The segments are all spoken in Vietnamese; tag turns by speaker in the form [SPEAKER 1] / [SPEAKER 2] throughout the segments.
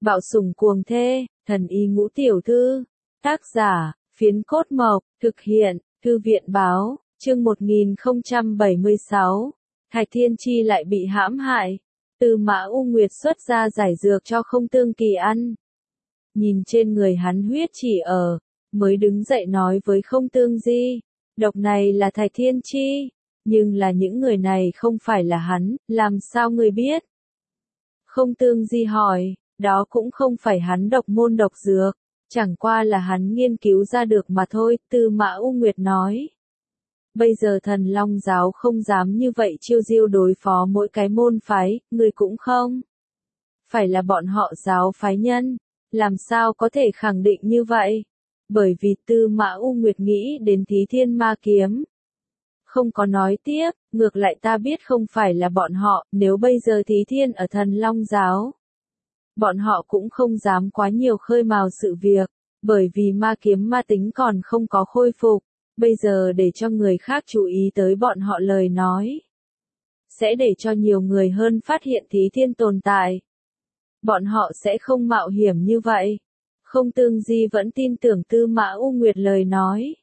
[SPEAKER 1] Bạo sủng cuồng thê, thần y ngũ tiểu thư. Tác giả, Phiến Cốt Mộc, thực hiện, Thư viện báo, chương 1076. Thạch Thiên Chi lại bị hãm hại. Tư Mã U Nguyệt xuất ra giải dược cho Không Tương Kỳ ăn. Nhìn trên người hắn huyết chỉ ở, mới đứng dậy nói với Không Tương Di, độc này là Thạch Thiên Chi, nhưng là những người này không phải là hắn, làm sao ngươi biết? Không Tương Di hỏi, đó cũng không phải hắn độc môn độc dược, chẳng qua là hắn nghiên cứu ra được mà thôi, Tư Mã U Nguyệt nói. Bây giờ Thần Long giáo không dám như vậy chiêu diêu đối phó mỗi cái môn phái, người cũng không. Phải là bọn họ giáo phái nhân, làm sao có thể khẳng định như vậy? Bởi vì Tư Mã U Nguyệt nghĩ đến Thí Thiên Ma Kiếm. Không có nói tiếp, ngược lại ta biết không phải là bọn họ, nếu bây giờ Thí Thiên ở Thần Long giáo. Bọn họ cũng không dám quá nhiều khơi mào sự việc, bởi vì ma kiếm ma tính còn không có khôi phục, bây giờ để cho người khác chú ý tới bọn họ lời nói. Sẽ để cho nhiều người hơn phát hiện Thí Thiên tồn tại. Bọn họ sẽ không mạo hiểm như vậy. Không Tương Di vẫn tin tưởng Tư Mã U Nguyệt lời nói.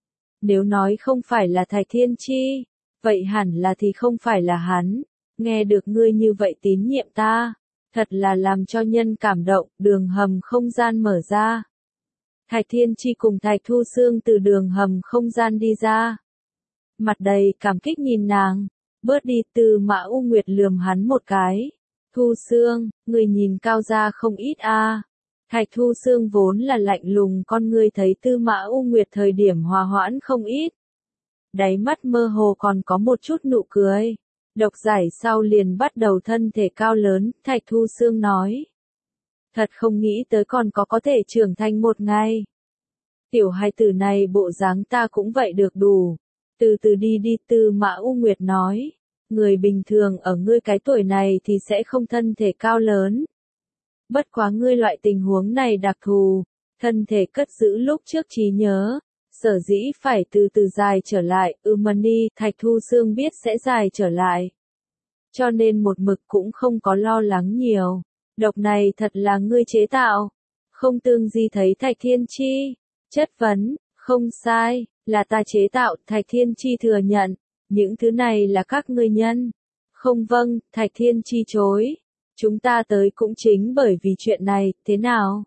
[SPEAKER 1] Nếu nói không phải là Thạch Thiên Chi, vậy hẳn là thì không phải là hắn. Nghe được ngươi như vậy tín nhiệm ta, thật là làm cho nhân cảm động, đường hầm không gian mở ra. Thạch Thiên Chi cùng Thạch Thu Xương từ đường hầm không gian đi ra. Mặt đầy cảm kích nhìn nàng, bớt đi. Tư Mã U Nguyệt lườm hắn một cái. Thu Xương, người nhìn cao ra không ít a. Thạch Thu Xương vốn là lạnh lùng, con ngươi thấy Tư Mã U Nguyệt thời điểm hòa hoãn không ít. Đáy mắt mơ hồ còn có một chút nụ cười. Độc giải sau liền bắt đầu thân thể cao lớn, Thạch Thu Xương nói. Thật không nghĩ tới còn có thể trưởng thành một ngày. Tiểu hài tử này bộ dáng ta cũng vậy được đủ. Từ từ đi đi. Tư Mã U Nguyệt nói. Người bình thường ở ngươi cái tuổi này thì sẽ không thân thể cao lớn. Bất quá ngươi loại tình huống này đặc thù, thân thể cất giữ lúc trước trí nhớ, sở dĩ phải từ từ dài trở lại. Mani, Thạch Thu Xương biết sẽ dài trở lại. Cho nên một mực cũng không có lo lắng nhiều. Độc này thật là ngươi chế tạo. Không Tương Di thấy Thạch Thiên Chi, chất vấn, không sai, là ta chế tạo. Thạch Thiên Chi thừa nhận, những thứ này là các ngươi nhân. Không vâng, Thạch Thiên Chi chối. Chúng ta tới cũng chính bởi vì chuyện này, thế nào?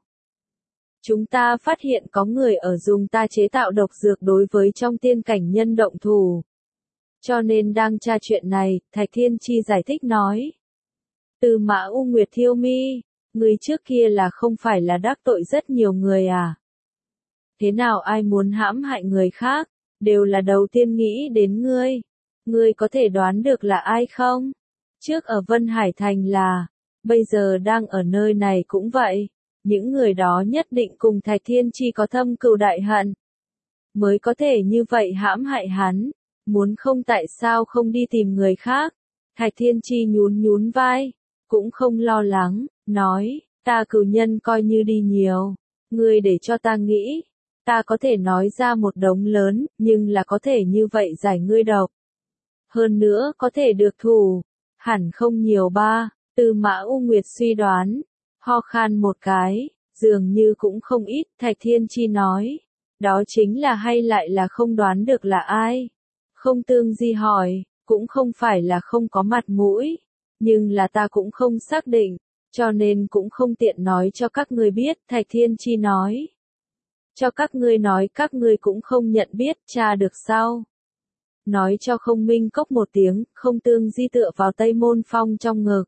[SPEAKER 1] Chúng ta phát hiện có người ở dùng ta chế tạo độc dược đối với trong tiên cảnh nhân động thủ. Cho nên đang tra chuyện này, Thạch Thiên Chi giải thích nói. Tư Mã U Nguyệt thiêu mi, người trước kia là không phải là đắc tội rất nhiều người à? Thế nào ai muốn hãm hại người khác, đều là đầu tiên nghĩ đến ngươi. Ngươi có thể đoán được là ai không? Trước ở Vân Hải Thành là, bây giờ đang ở nơi này cũng vậy. Những người đó nhất định cùng Thạch Thiên Chi có thâm cừu đại hận. Mới có thể như vậy hãm hại hắn. Muốn không tại sao không đi tìm người khác. Thạch Thiên Chi nhún nhún vai. Cũng không lo lắng, nói, ta cừu nhân coi như đi nhiều. Ngươi để cho ta nghĩ. Ta có thể nói ra một đống lớn, nhưng là có thể như vậy giải ngươi độc. Hơn nữa có thể được thủ. Hẳn không nhiều ba. Tư Mã U Nguyệt suy đoán. Ho khan một cái, dường như cũng không ít. Thạch Thiên Chi nói. Đó chính là hay lại là không đoán được là ai? Không Tương Di hỏi, cũng không phải là không có mặt mũi. Nhưng là ta cũng không xác định, cho nên cũng không tiện nói cho các ngươi biết. Thạch Thiên Chi nói. Cho các ngươi nói các ngươi cũng không nhận biết, tra được sao? Nói cho Không Minh Cốc một tiếng. Không Tương Di tựa vào Tây Môn Phong trong ngực.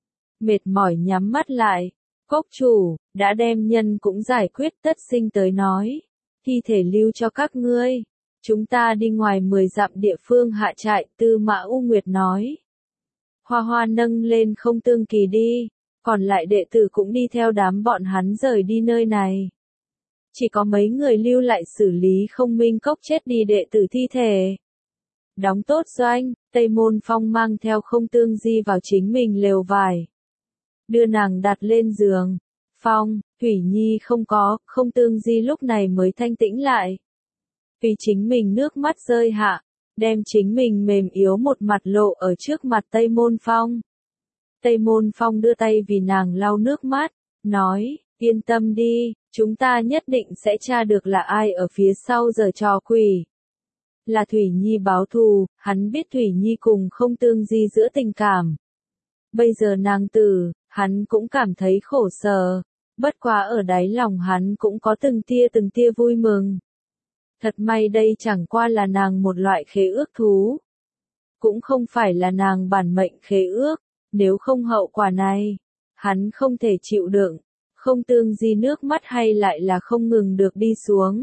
[SPEAKER 1] Mệt mỏi nhắm mắt lại. Cốc chủ, đã đem nhân cũng giải quyết. Tất Sinh tới nói. Thi thể lưu cho các ngươi. Chúng ta đi ngoài 10 dặm địa phương hạ trại. Tư Mã U Nguyệt nói. Hoa Hoa nâng lên Không Tương Kỳ đi. Còn lại đệ tử cũng đi theo đám bọn hắn rời đi nơi này. Chỉ có mấy người lưu lại xử lý Không Minh Cốc chết đi đệ tử thi thể. Đóng tốt doanh, Tây Môn Phong mang theo Không Tương Di vào chính mình lều vải. Đưa nàng đặt lên giường. Phong, Thủy Nhi không có, Không Tương Di lúc này mới thanh tĩnh lại. Vì chính mình nước mắt rơi hạ, đem chính mình mềm yếu một mặt lộ ở trước mặt Tây Môn Phong. Tây Môn Phong đưa tay vì nàng lau nước mắt, nói, yên tâm đi, chúng ta nhất định sẽ tra được là ai ở phía sau giở trò quỷ. Là Thủy Nhi báo thù, hắn biết Thủy Nhi cùng không tương di giữa tình cảm. Bây giờ nàng tử, hắn cũng cảm thấy khổ sở, bất quá ở đáy lòng hắn cũng có từng tia vui mừng. Thật may đây chẳng qua là nàng một loại khế ước thú. Cũng không phải là nàng bản mệnh khế ước, nếu không hậu quả này, hắn không thể chịu đựng, không tương di nước mắt hay lại là không ngừng được đi xuống.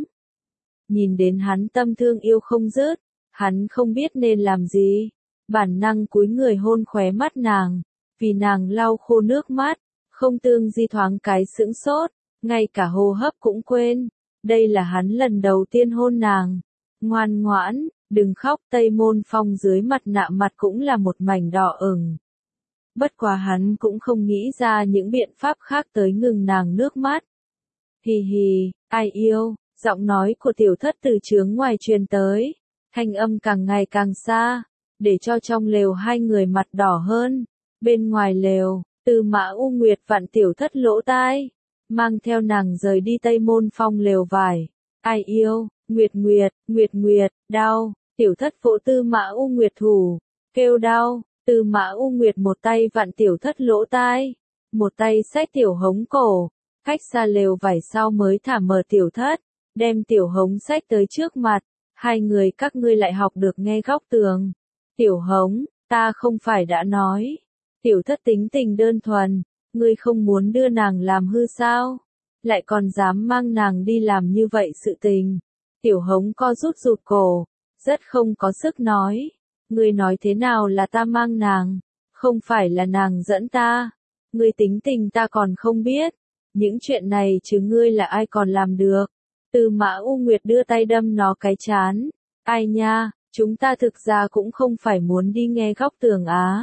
[SPEAKER 1] Nhìn đến hắn tâm thương yêu không dứt, hắn không biết nên làm gì, bản năng cúi người hôn khóe mắt nàng, vì nàng lau khô nước mắt, không tương di thoáng cái sững sốt, ngay cả hô hấp cũng quên, đây là hắn lần đầu tiên hôn nàng. Ngoan ngoãn, đừng khóc. Tây Môn Phong dưới mặt nạ mặt cũng là một mảnh đỏ ửng. Bất quá hắn cũng không nghĩ ra những biện pháp khác tới ngừng nàng nước mắt. Hì hì, ai yêu, giọng nói của tiểu thất từ chướng ngoài truyền tới, thanh âm càng ngày càng xa, để cho trong lều hai người mặt đỏ hơn. Bên ngoài lều, Tư Mã U Nguyệt vặn tiểu thất lỗ tai, mang theo nàng rời đi Tây Môn Phong lều vải. Ai yêu, Nguyệt Nguyệt, đau, tiểu thất vỗ Tư Mã U Nguyệt thủ, kêu đau. Tư Mã U Nguyệt một tay vặn tiểu thất lỗ tai, một tay xách tiểu hống cổ, cách xa lều vải sau mới thả mở tiểu thất, đem tiểu hống xách tới trước mặt. Hai người các ngươi lại học được nghe góc tường. Tiểu hống, ta không phải đã nói. Tiểu thất tính tình đơn thuần, ngươi không muốn đưa nàng làm hư sao? Lại còn dám mang nàng đi làm như vậy sự tình. Tiểu hống co rút rụt cổ, rất không có sức nói. Ngươi nói thế nào là ta mang nàng? Không phải là nàng dẫn ta. Ngươi tính tình ta còn không biết. Những chuyện này chứ ngươi là ai còn làm được. Tư Mã U Nguyệt đưa tay đâm nó cái chán. Ai nha, chúng ta thực ra cũng không phải muốn đi nghe góc tường á.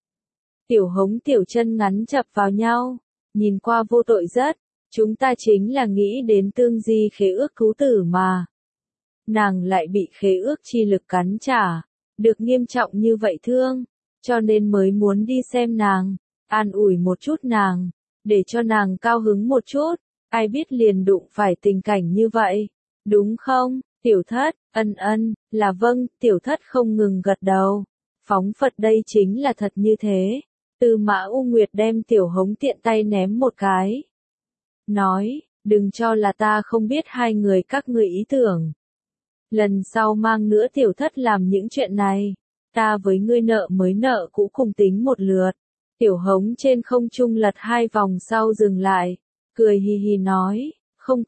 [SPEAKER 1] Tiểu hống tiểu chân ngắn chập vào nhau, nhìn qua vô tội rất, chúng ta chính là nghĩ đến tương di khế ước thú tử mà. Nàng lại bị khế ước chi lực cắn trả, được nghiêm trọng như vậy thương, cho nên mới muốn đi xem nàng, an ủi một chút nàng, để cho nàng cao hứng một chút, ai biết liền đụng phải tình cảnh như vậy, đúng không, tiểu thất, là vâng, tiểu thất không ngừng gật đầu, phóng Phật đây chính là thật như thế. Tư Mã U Nguyệt đem tiểu hống tiện tay ném một cái. Nói, đừng cho là ta không biết hai người các ngươi ý tưởng. Lần sau mang nữa tiểu thất làm những chuyện này, ta với ngươi nợ mới nợ cũ cùng tính một lượt. Tiểu hống trên không trung lật hai vòng sau dừng lại, cười hì hì nói, không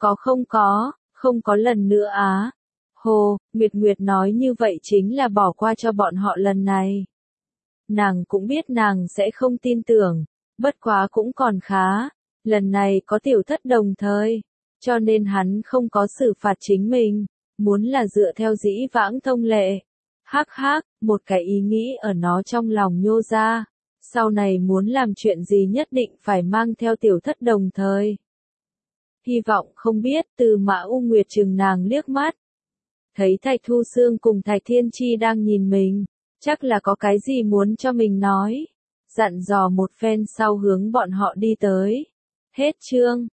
[SPEAKER 1] có lần nữa á. Hồ, Nguyệt nói như vậy chính là bỏ qua cho bọn họ lần này. Nàng cũng biết nàng sẽ không tin tưởng, bất quá cũng còn khá, lần này có tiểu thất đồng thời, cho nên hắn không có xử phạt chính mình, muốn là dựa theo dĩ vãng thông lệ. Hắc hắc, một cái ý nghĩ ở nó trong lòng nhô ra, sau này muốn làm chuyện gì nhất định phải mang theo tiểu thất đồng thời. Hy vọng không biết. Tư Mã U Nguyệt chừng nàng liếc mắt. Thấy Thạch Thu Sương cùng Thạch Thiên Chi đang nhìn mình, chắc là có cái gì muốn cho mình nói. Dặn dò một phen sau hướng bọn họ đi tới. Hết chương.